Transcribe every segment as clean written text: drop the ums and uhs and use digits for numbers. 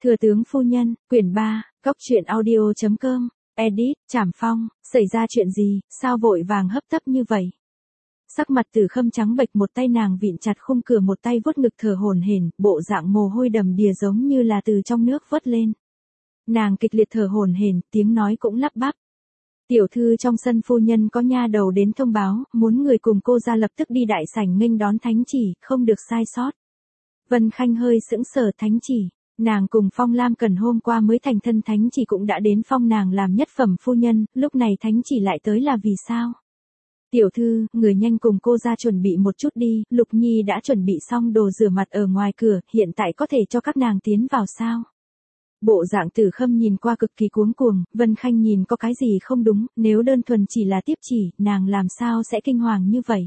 Thừa tướng phu nhân, quyển 3, Cốc truyện audio.com, edit, Trảm Phong, xảy ra chuyện gì, sao vội vàng hấp tấp như vậy? Sắc mặt Tử Khâm trắng bệch, một tay nàng vịn chặt khung cửa, một tay vuốt ngực thở hổn hển, bộ dạng mồ hôi đầm đìa giống như là từ trong nước vớt lên. Nàng kịch liệt thở hổn hển, tiếng nói cũng lắp bắp. Tiểu thư trong sân phu nhân có nha đầu đến thông báo, muốn người cùng cô ra lập tức đi đại sảnh nghênh đón thánh chỉ, không được sai sót. Vân Khanh hơi sững sờ. Thánh chỉ, nàng cùng Phong Lam Cần hôm qua mới thành thân, thánh chỉ cũng đã đến phong nàng làm nhất phẩm phu nhân, lúc này thánh chỉ lại tới là vì sao? Tiểu thư, người nhanh cùng cô ra chuẩn bị một chút đi, Lục Nhi đã chuẩn bị xong đồ rửa mặt ở ngoài cửa, hiện tại có thể cho các nàng tiến vào sao? Bộ dạng Tử Khâm nhìn qua cực kỳ cuống cuồng, Vân Khanh nhìn có cái gì không đúng, nếu đơn thuần chỉ là tiếp chỉ, nàng làm sao sẽ kinh hoàng như vậy?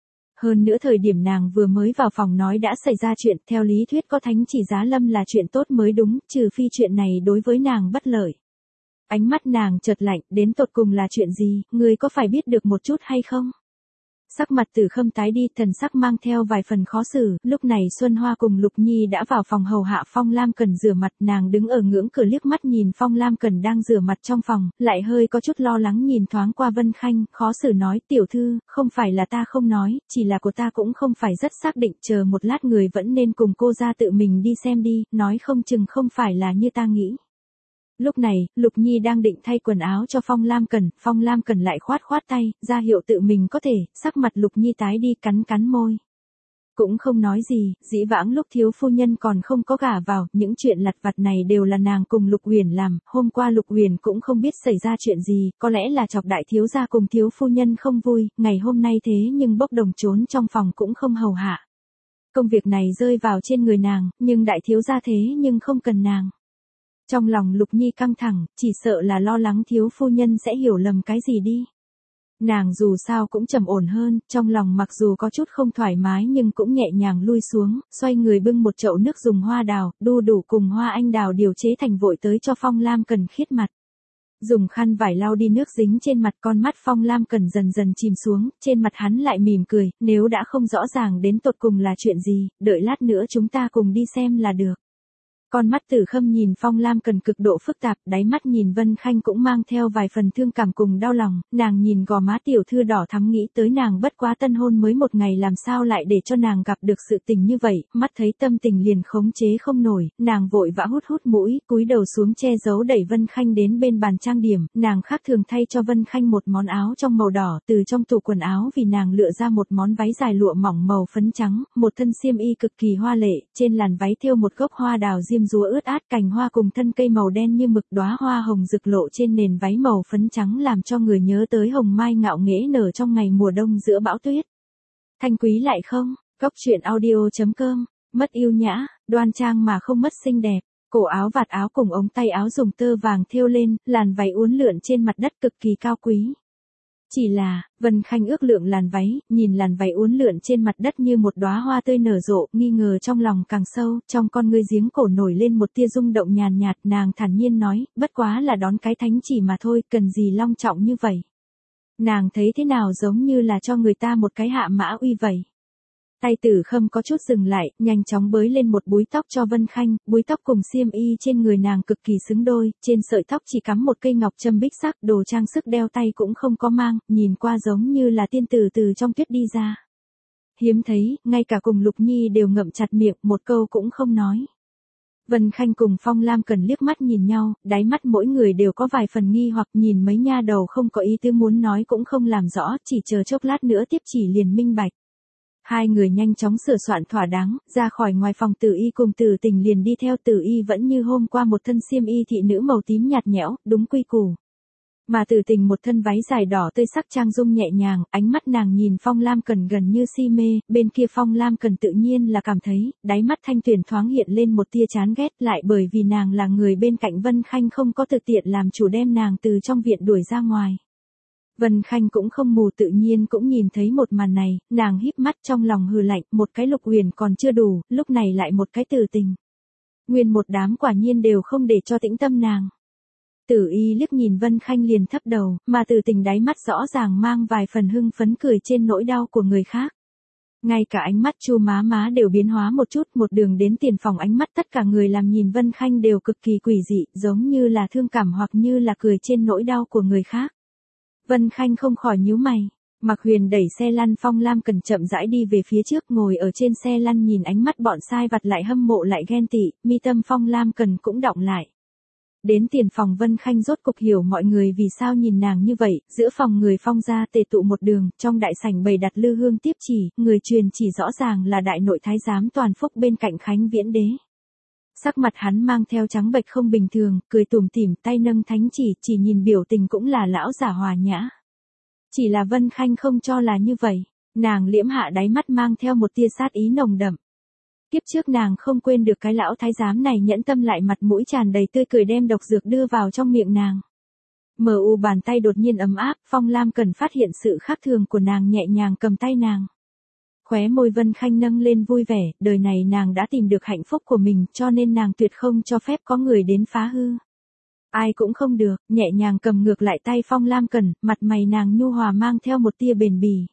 Hơn nữa thời điểm nàng vừa mới vào phòng nói đã xảy ra chuyện, theo lý thuyết có thánh chỉ giá lâm là chuyện tốt mới đúng, trừ phi chuyện này đối với nàng bất lợi. Ánh mắt nàng chợt lạnh, đến tột cùng là chuyện gì, người có phải biết được một chút hay không? Sắc mặt Tử Khâm tái đi, thần sắc mang theo vài phần khó xử, lúc này Xuân Hoa cùng Lục Nhi đã vào phòng hầu hạ Phong Lam Cần rửa mặt, nàng đứng ở ngưỡng cửa liếc mắt nhìn Phong Lam Cần đang rửa mặt trong phòng, lại hơi có chút lo lắng nhìn thoáng qua Vân Khanh, khó xử nói, tiểu thư, không phải là ta không nói, chỉ là của ta cũng không phải rất xác định, chờ một lát người vẫn nên cùng cô ra tự mình đi xem đi, nói không chừng không phải là như ta nghĩ. Lúc này, Lục Nhi đang định thay quần áo cho Phong Lam Cần lại khoát khoát tay, ra hiệu tự mình có thể, sắc mặt Lục Nhi tái đi, cắn cắn môi. Cũng không nói gì, dĩ vãng lúc thiếu phu nhân còn không có gả vào, những chuyện lặt vặt này đều là nàng cùng Lục Huyền làm, hôm qua Lục Huyền cũng không biết xảy ra chuyện gì, có lẽ là chọc đại thiếu gia cùng thiếu phu nhân không vui, ngày hôm nay thế nhưng bốc đồng trốn trong phòng cũng không hầu hạ. Công việc này rơi vào trên người nàng, nhưng đại thiếu gia thế nhưng không cần nàng. Trong lòng Lục Nhi căng thẳng, chỉ sợ là lo lắng thiếu phu nhân sẽ hiểu lầm cái gì đi. Nàng dù sao cũng trầm ổn hơn, trong lòng mặc dù có chút không thoải mái nhưng cũng nhẹ nhàng lui xuống, xoay người bưng một chậu nước dùng hoa đào, đu đủ cùng hoa anh đào điều chế thành vội tới cho Phong Lam Cần khiết mặt. Dùng khăn vải lau đi nước dính trên mặt, con mắt Phong Lam Cần dần dần chìm xuống, trên mặt hắn lại mỉm cười, nếu đã không rõ ràng đến tột cùng là chuyện gì, đợi lát nữa chúng ta cùng đi xem là được. Con mắt Tử Khâm nhìn Phong Lam Cần cực độ phức tạp, đáy mắt nhìn Vân Khanh cũng mang theo vài phần thương cảm cùng đau lòng, nàng nhìn gò má tiểu thư đỏ thắm nghĩ tới nàng bất quá tân hôn mới một ngày làm sao lại để cho nàng gặp được sự tình như vậy, mắt thấy tâm tình liền khống chế không nổi, nàng vội vã hút hút mũi, cúi đầu xuống che giấu đẩy Vân Khanh đến bên bàn trang điểm, nàng khác thường thay cho Vân Khanh một món áo trong màu đỏ, từ trong tủ quần áo vì nàng lựa ra một món váy dài lụa mỏng màu phấn trắng, một thân xiêm y cực kỳ hoa lệ, trên làn váy thêu một gốc hoa đào diêm dúa ướt át, cành hoa cùng thân cây màu đen như mực, đóa hoa hồng rực lộ trên nền váy màu phấn trắng làm cho người nhớ tới hồng mai ngạo nghễ nở trong ngày mùa đông giữa bão tuyết. Thanh quý lại không, Cốc truyện audio.com, mất yêu nhã, đoan trang mà không mất xinh đẹp, cổ áo vạt áo cùng ống tay áo dùng tơ vàng thêu lên, làn váy uốn lượn trên mặt đất cực kỳ cao quý. Chỉ là, Vân Khanh ước lượng làn váy, nhìn làn váy uốn lượn trên mặt đất như một đóa hoa tươi nở rộ, nghi ngờ trong lòng càng sâu, trong con ngươi giếng cổ nổi lên một tia rung động nhàn nhạt, nàng thản nhiên nói, bất quá là đón cái thánh chỉ mà thôi, cần gì long trọng như vậy. Nàng thấy thế nào giống như là cho người ta một cái hạ mã uy vậy. Tay Tử Khâm có chút dừng lại, nhanh chóng bới lên một búi tóc cho Vân Khanh, búi tóc cùng xiêm y trên người nàng cực kỳ xứng đôi, trên sợi tóc chỉ cắm một cây ngọc châm bích sắc, đồ trang sức đeo tay cũng không có mang, nhìn qua giống như là tiên tử từ trong tuyết đi ra. Hiếm thấy, ngay cả cùng Lục Nhi đều ngậm chặt miệng, một câu cũng không nói. Vân Khanh cùng Phong Lam Cần liếc mắt nhìn nhau, đáy mắt mỗi người đều có vài phần nghi hoặc, nhìn mấy nha đầu không có ý tứ muốn nói cũng không làm rõ, chỉ chờ chốc lát nữa tiếp chỉ liền minh bạch. Hai người nhanh chóng sửa soạn thỏa đáng, ra khỏi ngoài phòng Tử Y cùng Tử Tình liền đi theo. Tử Y vẫn như hôm qua một thân xiêm y thị nữ màu tím nhạt nhẽo, đúng quy củ. Mà Tử Tình một thân váy dài đỏ tươi sắc trang dung nhẹ nhàng, ánh mắt nàng nhìn Phong Lam Cần gần như si mê, bên kia Phong Lam Cần tự nhiên là cảm thấy, đáy mắt Thanh Tuyền thoáng hiện lên một tia chán ghét, lại bởi vì nàng là người bên cạnh Vân Khanh không có tự tiện làm chủ đem nàng từ trong viện đuổi ra ngoài. Vân Khanh cũng không mù tự nhiên cũng nhìn thấy một màn này, nàng híp mắt trong lòng hừ lạnh, một cái Lục Huyền còn chưa đủ, lúc này lại một cái Tử Tình. Nguyên một đám quả nhiên đều không để cho tĩnh tâm nàng. Tử Y liếc nhìn Vân Khanh liền thấp đầu, mà Tử Tình đáy mắt rõ ràng mang vài phần hưng phấn cười trên nỗi đau của người khác. Ngay cả ánh mắt Chu má má đều biến hóa một chút, một đường đến tiền phòng ánh mắt tất cả người làm nhìn Vân Khanh đều cực kỳ quỷ dị, giống như là thương cảm hoặc như là cười trên nỗi đau của người khác. Vân Khanh không khỏi nhíu mày. Mạc Huyền đẩy xe lăn, Phong Lam Cần chậm rãi đi về phía trước, ngồi ở trên xe lăn nhìn ánh mắt bọn sai vặt lại hâm mộ lại ghen tị, mi tâm Phong Lam Cần cũng đọng lại. Đến tiền phòng Vân Khanh rốt cục hiểu mọi người vì sao nhìn nàng như vậy, giữa phòng người Phong gia tề tụ một đường, trong đại sảnh bày đặt lư hương tiếp chỉ, người truyền chỉ rõ ràng là đại nội thái giám Toàn Phúc bên cạnh Khánh Viễn Đế. Sắc mặt hắn mang theo trắng bệch không bình thường, cười tủm tỉm, tay nâng thánh chỉ nhìn biểu tình cũng là lão giả hòa nhã. Chỉ là Vân Khanh không cho là như vậy, nàng liễm hạ đáy mắt mang theo một tia sát ý nồng đậm. Kiếp trước nàng không quên được cái lão thái giám này nhẫn tâm lại mặt mũi tràn đầy tươi cười đem độc dược đưa vào trong miệng nàng. Bàn tay đột nhiên ấm áp, Phong Lam Cần phát hiện sự khác thường của nàng, nhẹ nhàng cầm tay nàng. Khóe môi Vân Khanh nâng lên vui vẻ, đời này nàng đã tìm được hạnh phúc của mình, cho nên nàng tuyệt không cho phép có người đến phá hư. Ai cũng không được, nhẹ nhàng cầm ngược lại tay Phong Lam Cần, mặt mày nàng nhu hòa mang theo một tia bền bỉ.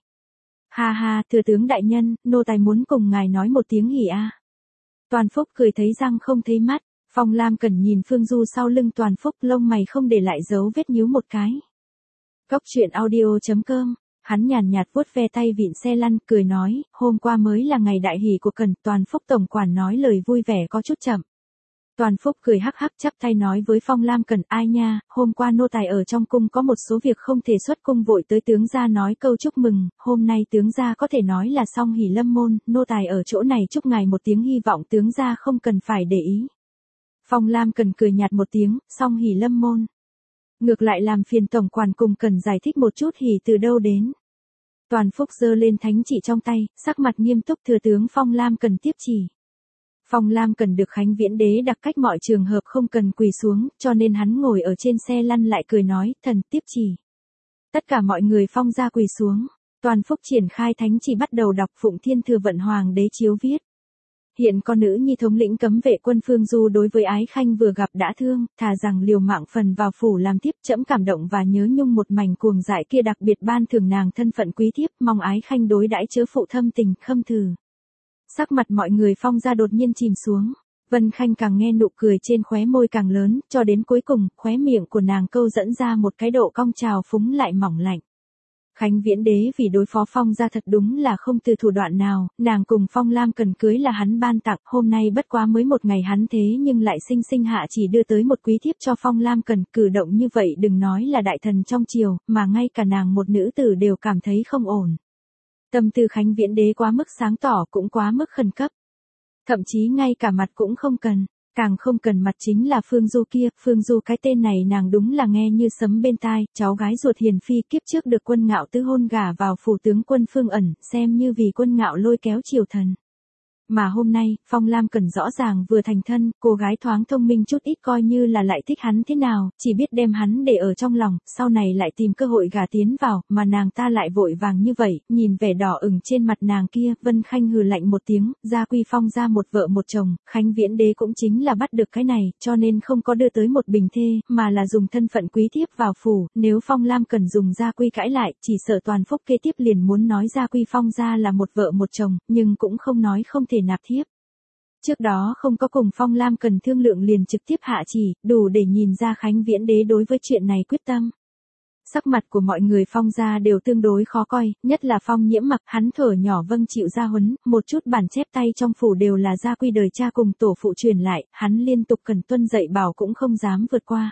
Ha ha, thừa tướng đại nhân, nô tài muốn cùng ngài nói một tiếng hỉ a. Toàn Phúc cười thấy răng không thấy mắt, Phong Lam Cần nhìn Phương Du sau lưng Toàn Phúc, lông mày không để lại dấu vết nhíu một cái. Góc truyện audio.com, hắn nhàn nhạt vuốt ve tay vịn xe lăn, cười nói, hôm qua mới là ngày đại hỷ của Cần, Toàn Phúc tổng quản nói lời vui vẻ có chút chậm. Toàn Phúc cười hắc hắc chắp tay nói với Phong Lam Cần, ai nha, hôm qua nô tài ở trong cung có một số việc không thể xuất cung, vội tới tướng gia nói câu chúc mừng, hôm nay tướng gia có thể nói là song hỷ lâm môn, nô tài ở chỗ này chúc ngài một tiếng, hy vọng tướng gia không cần phải để ý. Phong Lam Cần cười nhạt một tiếng, song hỷ lâm môn. Ngược lại làm phiền tổng quản cùng Cần giải thích một chút hỷ từ đâu đến. Toàn Phúc giơ lên thánh chỉ trong tay, sắc mặt nghiêm túc, thừa tướng Phong Lam Cần tiếp chỉ. Phong Lam Cần được Khánh Viễn Đế đặc cách mọi trường hợp không cần quỳ xuống, cho nên hắn ngồi ở trên xe lăn lại cười nói, thần tiếp chỉ. Tất cả mọi người Phong gia quỳ xuống, Toàn Phúc triển khai thánh chỉ bắt đầu đọc, Phụng Thiên Thừa Vận Hoàng đế chiếu viết. Hiện con nữ nhi thống lĩnh cấm vệ quân Phương Du đối với Ái Khanh vừa gặp đã thương, thà rằng liều mạng phần vào phủ làm thiếp, trẫm cảm động và nhớ nhung một mảnh cuồng dại kia, đặc biệt ban thưởng nàng thân phận quý thiếp, mong Ái Khanh đối đãi chớ phụ thâm tình, khâm thử. Sắc mặt mọi người Phong gia đột nhiên chìm xuống, Vân Khanh càng nghe nụ cười trên khóe môi càng lớn, cho đến cuối cùng, khóe miệng của nàng câu dẫn ra một cái độ cong trào phúng lại mỏng lạnh. Khánh Viễn Đế vì đối phó Phong gia thật đúng là không từ thủ đoạn nào, nàng cùng Phong Lam Cần cưới là hắn ban tặng, hôm nay bất quá mới một ngày hắn thế nhưng lại sinh hạ chỉ đưa tới một quý thiếp cho Phong Lam Cần, cử động như vậy đừng nói là đại thần trong triều, mà ngay cả nàng một nữ tử đều cảm thấy không ổn. Tâm tư Khánh Viễn Đế quá mức sáng tỏ, cũng quá mức khẩn cấp. Thậm chí ngay cả mặt cũng không cần, càng không cần mặt chính là Phương Du kia, Phương Du cái tên này nàng đúng là nghe như sấm bên tai, cháu gái ruột hiền phi, kiếp trước được Quân Ngạo tứ hôn gả vào phủ tướng quân Phương Ẩn, xem như vì Quân Ngạo lôi kéo triều thần. Mà hôm nay, Phong Lam Cần rõ ràng vừa thành thân, cô gái thoáng thông minh chút ít coi như là lại thích hắn thế nào, chỉ biết đem hắn để ở trong lòng, sau này lại tìm cơ hội gả tiến vào, mà nàng ta lại vội vàng như vậy, nhìn vẻ đỏ ửng trên mặt nàng kia, Vân Khanh hừ lạnh một tiếng, gia quy Phong ra một vợ một chồng, Khánh Viễn Đế cũng chính là bắt được cái này, cho nên không có đưa tới một bình thê, mà là dùng thân phận quý thiếp vào phủ, nếu Phong Lam Cần dùng gia quy cãi lại, chỉ sợ Toàn Phúc kế tiếp liền muốn nói gia quy Phong ra là một vợ một chồng, nhưng cũng không nói không thể nạp thiếp. Trước đó không có cùng Phong Lam Cần thương lượng liền trực tiếp hạ chỉ, đủ để nhìn ra Khánh Viễn Đế đối với chuyện này quyết tâm. Sắc mặt của mọi người Phong gia đều tương đối khó coi, nhất là Phong Nhiễm Mặc, hắn thở nhỏ vâng chịu gia huấn, một chút bản chép tay trong phủ đều là gia quy đời cha cùng tổ phụ truyền lại, hắn liên tục cần tuân dạy bảo cũng không dám vượt qua.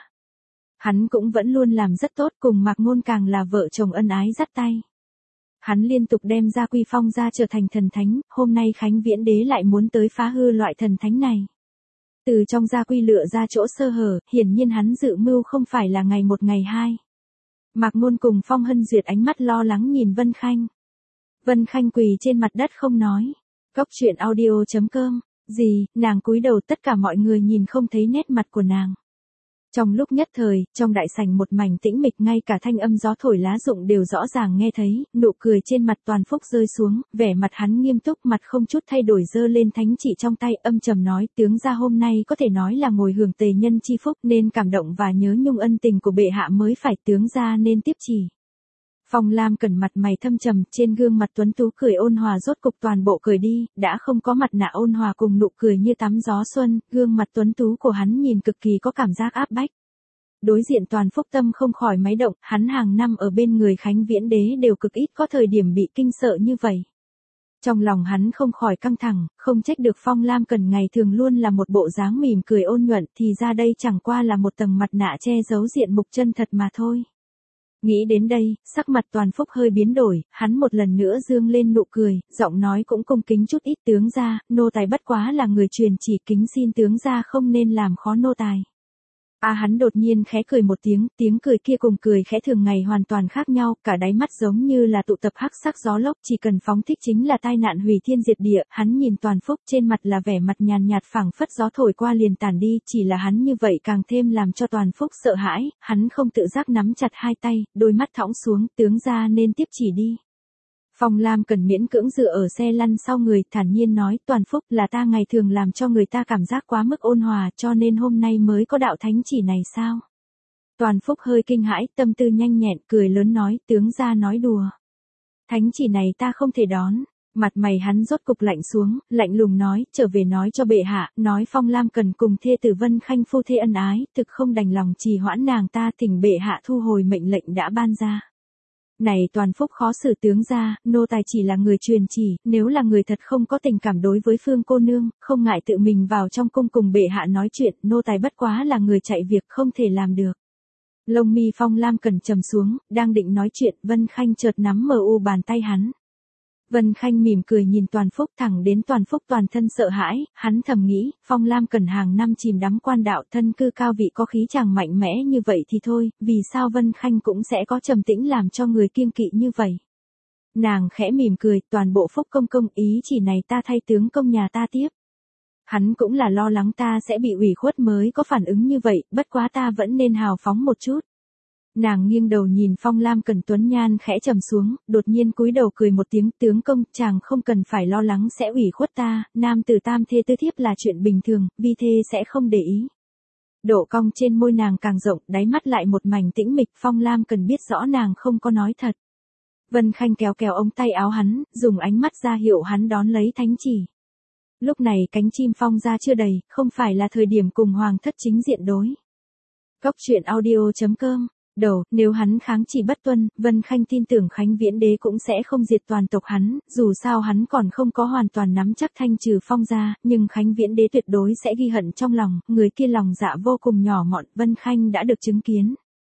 Hắn cũng vẫn luôn làm rất tốt, cùng Mạc Ngôn càng là vợ chồng ân ái dắt tay. Hắn liên tục đem gia quy Phong gia trở thành thần thánh, hôm nay Khánh Viễn Đế lại muốn tới phá hư loại thần thánh này. Từ trong gia quy lựa ra chỗ sơ hở, hiển nhiên hắn dự mưu không phải là ngày một ngày hai. Mạc Ngôn cùng Phong Hân Duyệt ánh mắt lo lắng nhìn Vân Khanh. Vân Khanh quỳ trên mặt đất không nói. Góc truyện audio.com, gì, nàng cúi đầu, tất cả mọi người nhìn không thấy nét mặt của nàng. Trong lúc nhất thời, trong đại sảnh một mảnh tĩnh mịch, ngay cả thanh âm gió thổi lá rụng đều rõ ràng nghe thấy, nụ cười trên mặt Toàn Phúc rơi xuống, vẻ mặt hắn nghiêm túc, mặt không chút thay đổi giơ lên thánh chỉ trong tay, âm trầm nói, tướng gia hôm nay có thể nói là ngồi hưởng tề nhân chi phúc, nên cảm động và nhớ nhung ân tình của bệ hạ mới phải, tướng gia nên tiếp chỉ. Phong Lam Cần mặt mày thâm trầm, trên gương mặt tuấn tú cười ôn hòa rốt cục toàn bộ cười đi, đã không có mặt nạ ôn hòa cùng nụ cười như tắm gió xuân, gương mặt tuấn tú của hắn nhìn cực kỳ có cảm giác áp bách. Đối diện Toàn Phúc tâm không khỏi máy động, hắn hàng năm ở bên người Khánh Viễn Đế đều cực ít có thời điểm bị kinh sợ như vậy. Trong lòng hắn không khỏi căng thẳng, không trách được Phong Lam Cần ngày thường luôn là một bộ dáng mỉm cười ôn nhuận, thì ra đây chẳng qua là một tầng mặt nạ che giấu diện mục chân thật mà thôi. Nghĩ đến đây, sắc mặt Toàn Phúc hơi biến đổi, hắn một lần nữa dương lên nụ cười, giọng nói cũng cung kính chút ít, tướng gia, nô tài bất quá là người truyền chỉ, kính xin tướng gia không nên làm khó nô tài. Hắn đột nhiên khẽ cười một tiếng, tiếng cười kia cùng cười khẽ thường ngày hoàn toàn khác nhau, cả đáy mắt giống như là tụ tập hắc sắc gió lốc, chỉ cần phóng thích chính là tai nạn hủy thiên diệt địa. Hắn nhìn Toàn Phúc, trên mặt là vẻ mặt nhàn nhạt phảng phất gió thổi qua liền tản đi, chỉ là hắn như vậy càng thêm làm cho Toàn Phúc sợ hãi, hắn không tự giác nắm chặt hai tay, đôi mắt thõng xuống, tướng gia nên tiếp chỉ đi. Phong Lam Cần miễn cưỡng dựa ở xe lăn sau người, thản nhiên nói, Toàn Phúc, là ta ngày thường làm cho người ta cảm giác quá mức ôn hòa, cho nên hôm nay mới có đạo thánh chỉ này sao? Toàn Phúc hơi kinh hãi, tâm tư nhanh nhẹn, cười lớn nói, tướng gia nói đùa. Thánh chỉ này ta không thể đón. Mặt mày hắn rốt cục lạnh xuống, lạnh lùng nói, trở về nói cho bệ hạ, nói Phong Lam Cần cùng thê tử Vân Khanh phu thê ân ái, thực không đành lòng trì hoãn nàng ta, thỉnh bệ hạ thu hồi mệnh lệnh đã ban ra. Này Toàn Phúc khó xử tướng gia, nô tài chỉ là người truyền chỉ, nếu là người thật không có tình cảm đối với Phương cô nương, không ngại tự mình vào trong cung cùng bệ hạ nói chuyện, nô tài bất quá là người chạy việc không thể làm được. Lông mi Phong Lam Cần trầm xuống, đang định nói chuyện, Vân Khanh chợt nắm mờ u bàn tay hắn. Vân Khanh mỉm cười nhìn Toàn Phúc, thẳng đến Toàn Phúc toàn thân sợ hãi, hắn thầm nghĩ, Phong Lam Cần hàng năm chìm đắm quan đạo, thân cư cao vị có khí chàng mạnh mẽ như vậy thì thôi, vì sao Vân Khanh cũng sẽ có trầm tĩnh làm cho người kiêng kỵ như vậy. Nàng khẽ mỉm cười, toàn bộ Phúc công công, ý chỉ này ta thay tướng công nhà ta tiếp. Hắn cũng là lo lắng ta sẽ bị ủy khuất mới có phản ứng như vậy, bất quá ta vẫn nên hào phóng một chút. Nàng nghiêng đầu nhìn Phong Lam Cần tuấn nhan khẽ trầm xuống, đột nhiên cúi đầu cười một tiếng, tướng công, chàng không cần phải lo lắng sẽ ủy khuất ta, nam tử tam thê tứ thiếp là chuyện bình thường, vi thê sẽ không để ý. Độ cong trên môi nàng càng rộng, đáy mắt lại một mảnh tĩnh mịch, Phong Lam Cần biết rõ nàng không có nói thật. Vân Khanh kéo kéo ống tay áo hắn, dùng ánh mắt ra hiệu hắn đón lấy thánh chỉ. Lúc này cánh chim phong ra chưa đầy, không phải là thời điểm cùng hoàng thất chính diện đối. Góc truyện audio.com. Đầu, nếu hắn kháng chỉ bất tuân, Vân Khanh tin tưởng Khánh Viễn Đế cũng sẽ không diệt toàn tộc hắn, dù sao hắn còn không có hoàn toàn nắm chắc thanh trừ Phong gia, nhưng Khánh Viễn Đế tuyệt đối sẽ ghi hận trong lòng, người kia lòng dạ vô cùng nhỏ mọn, Vân Khanh đã được chứng kiến.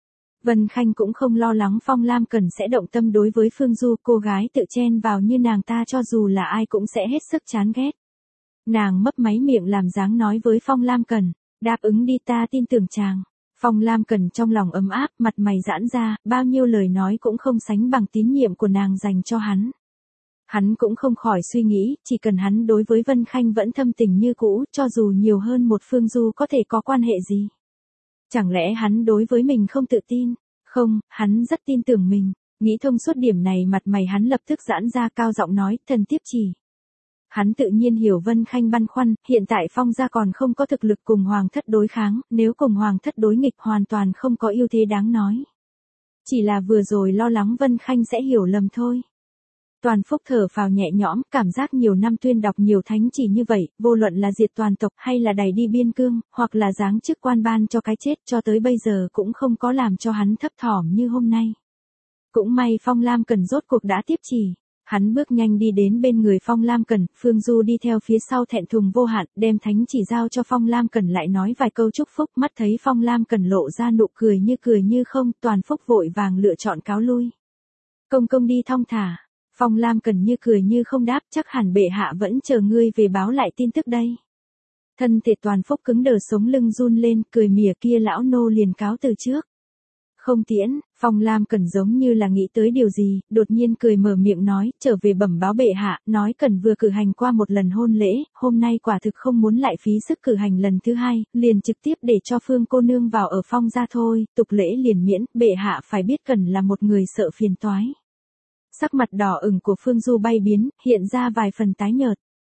Vân Khanh cũng không lo lắng Phong Lam Cần sẽ động tâm đối với Phương Du, cô gái tự chen vào như nàng ta cho dù là ai cũng sẽ hết sức chán ghét. Nàng mấp máy miệng làm dáng nói với Phong Lam Cần, đáp ứng đi, ta tin tưởng chàng. Phong Lam Cần trong lòng ấm áp, mặt mày giãn ra, bao nhiêu lời nói cũng không sánh bằng tín nhiệm của nàng dành cho hắn. Hắn cũng không khỏi suy nghĩ, chỉ cần hắn đối với Vân Khanh vẫn thâm tình như cũ, cho dù nhiều hơn một Phương Du có thể có quan hệ gì. Chẳng lẽ hắn đối với mình không tự tin? Không, hắn rất tin tưởng mình. Nghĩ thông suốt điểm này, mặt mày hắn lập tức giãn ra, cao giọng nói, thần tiếp chỉ. Hắn tự nhiên hiểu Vân Khanh băn khoăn, hiện tại Phong gia còn không có thực lực cùng hoàng thất đối kháng, nếu cùng hoàng thất đối nghịch hoàn toàn không có ưu thế đáng nói. Chỉ là vừa rồi lo lắng Vân Khanh sẽ hiểu lầm thôi. Toàn Phúc thở phào nhẹ nhõm, cảm giác nhiều năm tuyên đọc nhiều thánh chỉ như vậy, vô luận là diệt toàn tộc hay là đày đi biên cương, hoặc là giáng chức quan ban cho cái chết, cho tới bây giờ cũng không có làm cho hắn thấp thỏm như hôm nay. Cũng may Phong Lam Cần rốt cuộc đã tiếp chỉ. Hắn bước nhanh đi đến bên người Phong Lam Cần, Phương Du đi theo phía sau thẹn thùng vô hạn, đem thánh chỉ giao cho Phong Lam Cần lại nói vài câu chúc phúc, mắt thấy Phong Lam Cần lộ ra nụ cười như không, Toàn Phúc vội vàng lựa chọn cáo lui. Công công đi thong thả. Phong Lam Cần như cười như không đáp, chắc hẳn bệ hạ vẫn chờ ngươi về báo lại tin tức đây. Thân thể Toàn Phúc cứng đờ, sống lưng run lên, cười mỉa, kia lão nô liền cáo từ trước. Không tiễn, Phong Lam Cần giống như là nghĩ tới điều gì, đột nhiên cười mở miệng nói, trở về bẩm báo bệ hạ, nói Cần vừa cử hành qua một lần hôn lễ, hôm nay quả thực không muốn lại phí sức cử hành lần thứ hai, liền trực tiếp để cho Phương cô nương vào ở Phong gia thôi, tục lễ liền miễn, bệ hạ phải biết Cần là một người sợ phiền toái. Sắc mặt đỏ ửng của Phương Du bay biến, hiện ra vài phần tái nhợt.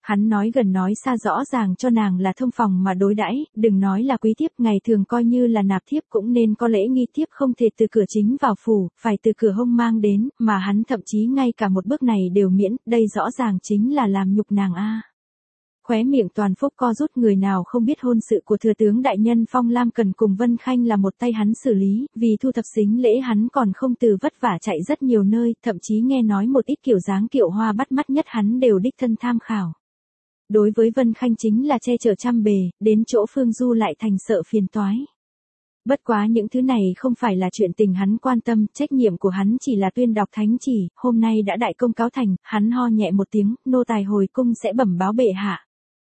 Hắn nói gần nói xa rõ ràng cho nàng là thông phòng mà đối đãi, đừng nói là quý thiếp, ngày thường coi như là nạp thiếp cũng nên có lễ nghi, thiếp không thể từ cửa chính vào phủ, phải từ cửa hông mang đến, mà hắn thậm chí ngay cả một bước này đều miễn, đây rõ ràng chính là làm nhục nàng a. Khóe miệng Toàn Phúc co rút, người nào không biết hôn sự của thừa tướng đại nhân Phong Lam Cần cùng Vân Khanh là một tay hắn xử lý, vì thu thập sính lễ hắn còn không từ vất vả chạy rất nhiều nơi, thậm chí nghe nói một ít kiểu dáng kiệu hoa bắt mắt nhất hắn đều đích thân tham khảo. Đối với Vân Khanh chính là che chở trăm bề, đến chỗ Phương Du lại thành sợ phiền toái. Bất quá những thứ này không phải là chuyện tình hắn quan tâm, trách nhiệm của hắn chỉ là tuyên đọc thánh chỉ, hôm nay đã đại công cáo thành, hắn ho nhẹ một tiếng, nô tài hồi cung sẽ bẩm báo bệ hạ.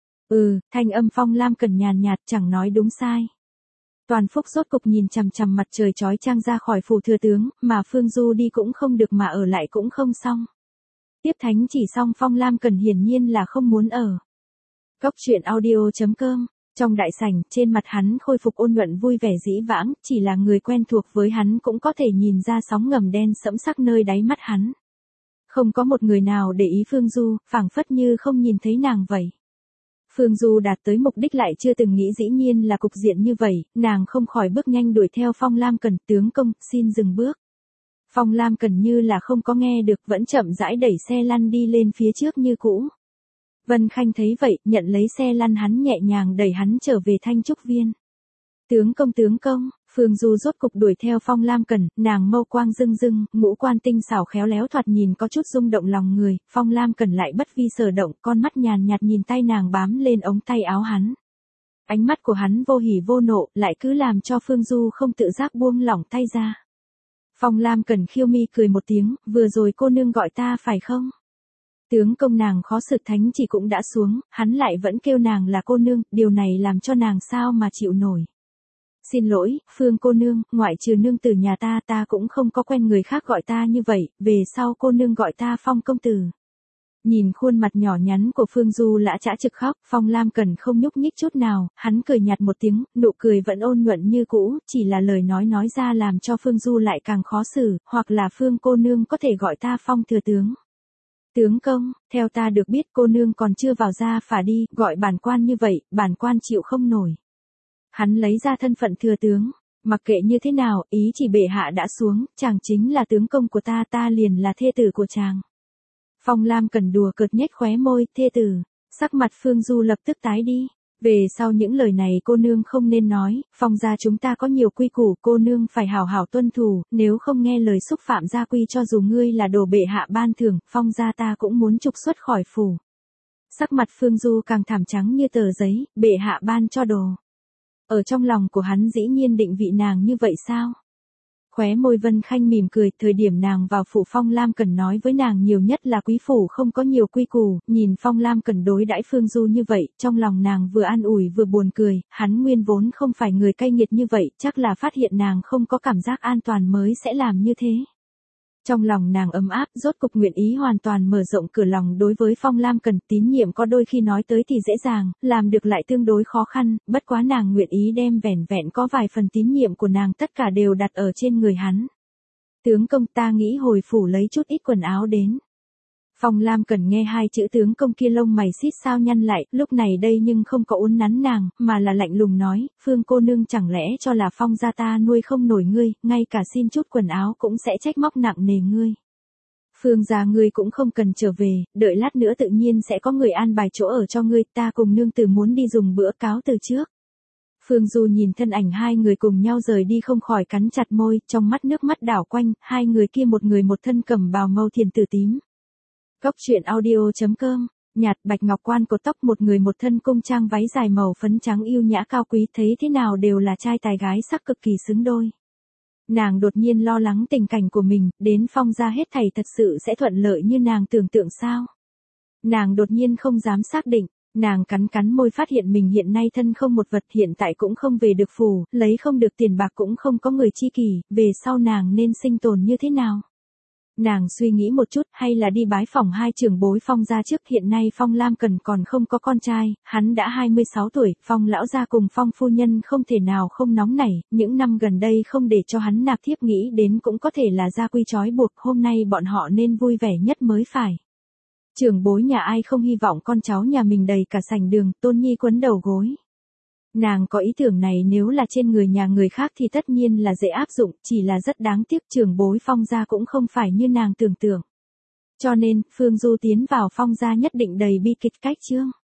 Thanh âm Phong Lam Cần nhàn nhạt chẳng nói đúng sai. Toàn Phúc rốt cục nhìn chằm chằm mặt trời chói chang ra khỏi phủ thừa tướng, mà Phương Du đi cũng không được mà ở lại cũng không xong. Tiếp thánh chỉ xong Phong Lam Cần hiển nhiên là không muốn ở. Cốc truyện audio.com. Trong đại sảnh, trên mặt hắn khôi phục ôn nhuận vui vẻ dĩ vãng, chỉ là người quen thuộc với hắn cũng có thể nhìn ra sóng ngầm đen sẫm sắc nơi đáy mắt hắn. Không có một người nào để ý Phương Du, phảng phất như không nhìn thấy nàng vậy. Phương Du đạt tới mục đích lại chưa từng nghĩ dĩ nhiên là cục diện như vậy, nàng không khỏi bước nhanh đuổi theo Phong Lam Cần, tướng công, xin dừng bước. Phong Lam Cần như là không có nghe được, vẫn chậm rãi đẩy xe lăn đi lên phía trước như cũ. Vân Khanh thấy vậy, nhận lấy xe lăn hắn nhẹ nhàng đẩy hắn trở về Thanh Trúc Viên. Tướng công, Phương Du rốt cục đuổi theo Phong Lam Cần, nàng mâu quang rưng rưng, ngũ quan tinh xảo khéo léo thoạt nhìn có chút rung động lòng người, Phong Lam Cần lại bất vi sở động, con mắt nhàn nhạt nhìn tay nàng bám lên ống tay áo hắn. Ánh mắt của hắn vô hỉ vô nộ, lại cứ làm cho Phương Du không tự giác buông lỏng tay ra. Phong Lam Cần khiêu mi cười một tiếng, vừa rồi cô nương gọi ta phải không? Tướng công, nàng khó xử, thánh chỉ cũng đã xuống, hắn lại vẫn kêu nàng là cô nương, điều này làm cho nàng sao mà chịu nổi. Xin lỗi, Phương cô nương, ngoại trừ nương tử nhà ta cũng không có quen người khác gọi ta như vậy, về sau cô nương gọi ta Phong công tử. Nhìn khuôn mặt nhỏ nhắn của Phương Du lã chã trực khóc, Phong Lam Cần không nhúc nhích chút nào, hắn cười nhạt một tiếng, nụ cười vẫn ôn nhuận như cũ, chỉ là lời nói ra làm cho Phương Du lại càng khó xử, hoặc là Phương cô nương có thể gọi ta Phong thừa tướng. Tướng công, theo ta được biết cô nương còn chưa vào gia phả đi, gọi bản quan như vậy, bản quan chịu không nổi. Hắn lấy ra thân phận thừa tướng, mặc kệ như thế nào, ý chỉ bệ hạ đã xuống, chàng chính là tướng công của ta liền là thê tử của chàng. Phong Lam Cần đùa cợt nhếch khóe môi, thê tử, sắc mặt Phương Du lập tức tái đi. Về sau những lời này cô nương không nên nói, Phong gia chúng ta có nhiều quy củ, cô nương phải hảo hảo tuân thủ, nếu không nghe lời xúc phạm gia quy cho dù ngươi là đồ bệ hạ ban thưởng, Phong gia ta cũng muốn trục xuất khỏi phủ. Sắc mặt Phương Du càng thảm trắng như tờ giấy, bệ hạ ban cho đồ. Ở trong lòng của hắn dĩ nhiên định vị nàng như vậy sao? Khóe môi Vân Khanh mỉm cười, thời điểm nàng vào phủ Phong Lam Cần nói với nàng nhiều nhất là quý phủ không có nhiều quy củ, nhìn Phong Lam Cần đối đãi Phương Du như vậy, trong lòng nàng vừa an ủi vừa buồn cười, hắn nguyên vốn không phải người cay nghiệt như vậy, chắc là phát hiện nàng không có cảm giác an toàn mới sẽ làm như thế. Trong lòng nàng ấm áp, rốt cục nguyện ý hoàn toàn mở rộng cửa lòng đối với Phong Lam Cần, tín nhiệm có đôi khi nói tới thì dễ dàng, làm được lại tương đối khó khăn, bất quá nàng nguyện ý đem vẻn vẹn có vài phần tín nhiệm của nàng tất cả đều đặt ở trên người hắn. Tướng công, ta nghĩ hồi phủ lấy chút ít quần áo đến. Phong Lam Cần nghe hai chữ tướng công kia lông mày xít sao nhăn lại, lúc này đây nhưng không có uốn nắn nàng, mà là lạnh lùng nói, Phương cô nương chẳng lẽ cho là Phong gia ta nuôi không nổi ngươi, ngay cả xin chút quần áo cũng sẽ trách móc nặng nề ngươi. Phương gia ngươi cũng không cần trở về, đợi lát nữa tự nhiên sẽ có người an bài chỗ ở cho ngươi, ta cùng nương tử muốn đi dùng bữa, cáo từ trước. Phương Du nhìn thân ảnh hai người cùng nhau rời đi không khỏi cắn chặt môi, trong mắt nước mắt đảo quanh, hai người kia một người một thân cẩm bào màu thiền tử tím. Cốc truyện audio.com, nhạt bạch ngọc quan cột tóc, một người một thân cung trang váy dài màu phấn trắng yêu nhã cao quý, thấy thế nào đều là trai tài gái sắc cực kỳ xứng đôi. Nàng đột nhiên lo lắng tình cảnh của mình, đến Phong gia hết thảy thật sự sẽ thuận lợi như nàng tưởng tượng sao? Nàng đột nhiên không dám xác định, nàng cắn môi phát hiện mình hiện nay thân không một vật, hiện tại cũng không về được phủ, lấy không được tiền bạc cũng không có người chi kỷ, về sau nàng nên sinh tồn như thế nào? Nàng suy nghĩ một chút, hay là đi bái phỏng hai trưởng bối Phong gia trước, hiện nay Phong Lam Cần còn không có con trai, hắn đã 26 tuổi, Phong lão gia cùng Phong phu nhân không thể nào không nóng nảy, những năm gần đây không để cho hắn nạp thiếp nghĩ đến cũng có thể là gia quy trói buộc, hôm nay bọn họ nên vui vẻ nhất mới phải. Trưởng bối nhà ai không hy vọng con cháu nhà mình đầy cả sảnh đường, Tôn Nhi quấn đầu gối. Nàng có ý tưởng này nếu là trên người nhà người khác thì tất nhiên là dễ áp dụng, chỉ là rất đáng tiếc trưởng bối Phong gia cũng không phải như nàng tưởng tượng. Cho nên, Phương Du tiến vào Phong gia nhất định đầy bi kịch cách chương.